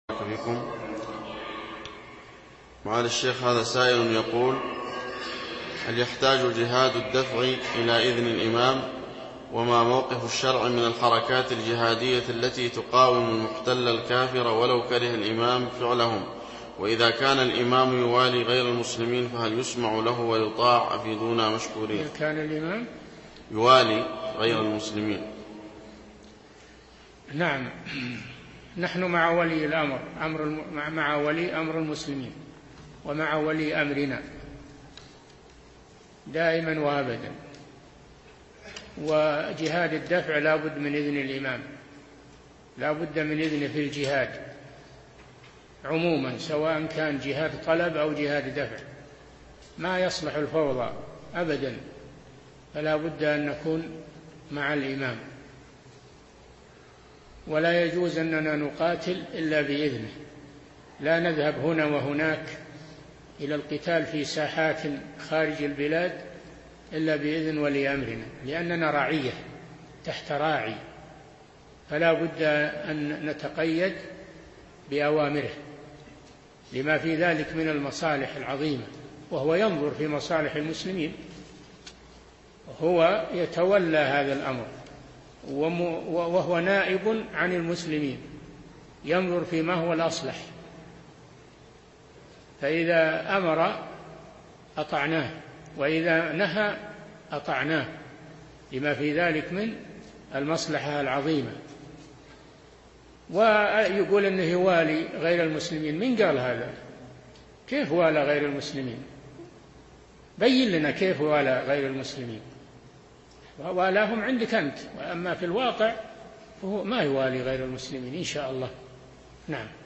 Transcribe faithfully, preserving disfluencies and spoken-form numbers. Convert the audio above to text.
بكم. معالي الشيخ، هذا سائل يقول: هل يحتاج جهاد الدفع إلى إذن الإمام؟ وما موقف الشرع من الحركات الجهادية التي تقاوم المحتل الكافر ولو كره الإمام فعلهم؟ وإذا كان الإمام يوالي غير المسلمين فهل يسمع له ويطاع؟ أفيدونا مشكورين. إذا كان الإمام يوالي غير المسلمين. نعم، نحن مع ولي الأمر أمر مع ولي أمر المسلمين ومع ولي أمرنا دائما وأبدا. وجهاد الدفع لا بد من إذن الإمام، لا بد من إذنه في الجهاد عموما، سواء كان جهاد طلب أو جهاد دفع، ما يصلح الفوضى أبدا، فلا بد أن نكون مع الإمام، ولا يجوز أننا نقاتل إلا بإذنه، لا نذهب هنا وهناك إلى القتال في ساحات خارج البلاد إلا بإذن ولي أمرنا، لأننا رعية تحت راعي، فلا بد أن نتقيد بأوامره لما في ذلك من المصالح العظيمة، وهو ينظر في مصالح المسلمين، وهو يتولى هذا الأمر، وهو نائب عن المسلمين، ينظر فيما هو الأصلح، فإذا أمر أطعناه وإذا نهى أطعناه لما في ذلك من المصلحة العظيمة. ويقول أنه يوالي غير المسلمين، من قال هذا؟ كيف والى غير المسلمين؟ بين لنا كيف والى غير المسلمين. والاهم عندك أنت، وأما في الواقع فهو ما يوالي غير المسلمين إن شاء الله. نعم.